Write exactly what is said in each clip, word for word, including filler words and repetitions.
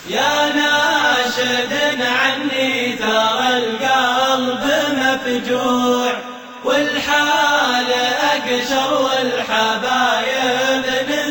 يا ناشد عني ترى القلب مفجوع والحال أقشر والحبايب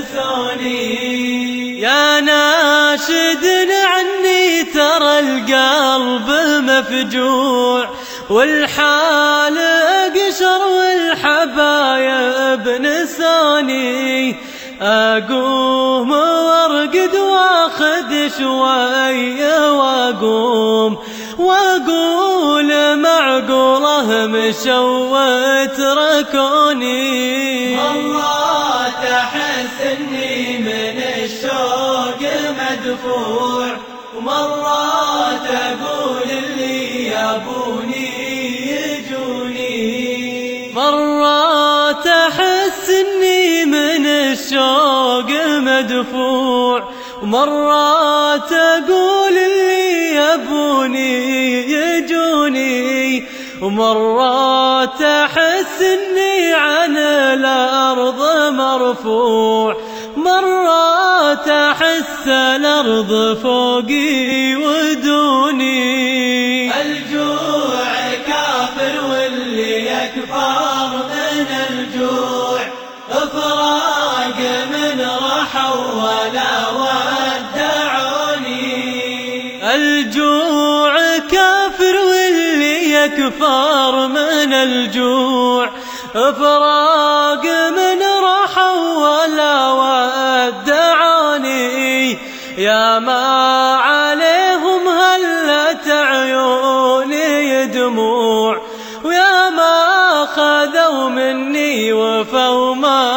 نسوني. يا ناشد عني ترى القلب مفجوع والحال أقشر والحبايب نسوني. أقوم وارقد واخذ شوية واقوم واقول معقوله مشوا تركوني. والله تحس اني من الشوق مدفوع ومرات اقول اللي يابوني يجوني. مرات احس اني من الشوق مدفوع ومرات اقول اللي يبوني يجوني. ومرات احس اني عن الارض مرفوع مرات احس الارض فوقي ودوني. الجوع كافر واللي يكفر من الجوع افراق من رحوا ولا ودعوني. الجوع كافر واللي يكفر من الجوع افراق من رحوا ولا ودعوني. يا ما عليهم هلت عيوني دموع ويا ما خذوا مني وفوا ما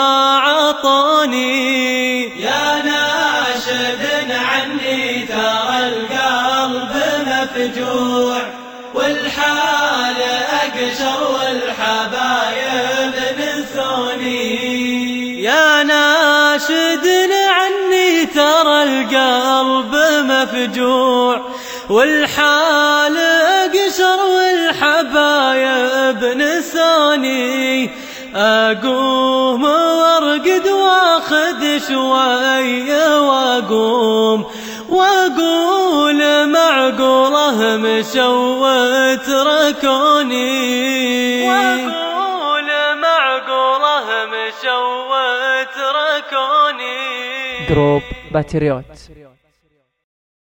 عطوني. يا ناشد عني ترى القلب مفجوع والحال أقشر والحبايب نسوني. يا ناشد عني ترى القلب مفجوع والحال أقشر والحبايب نسوني. أقوم وارقد واخذ شوية واقوم واقول معقوله مشوا تركوني. واقول معقوله مشوا تركوني. دروب باتريوت.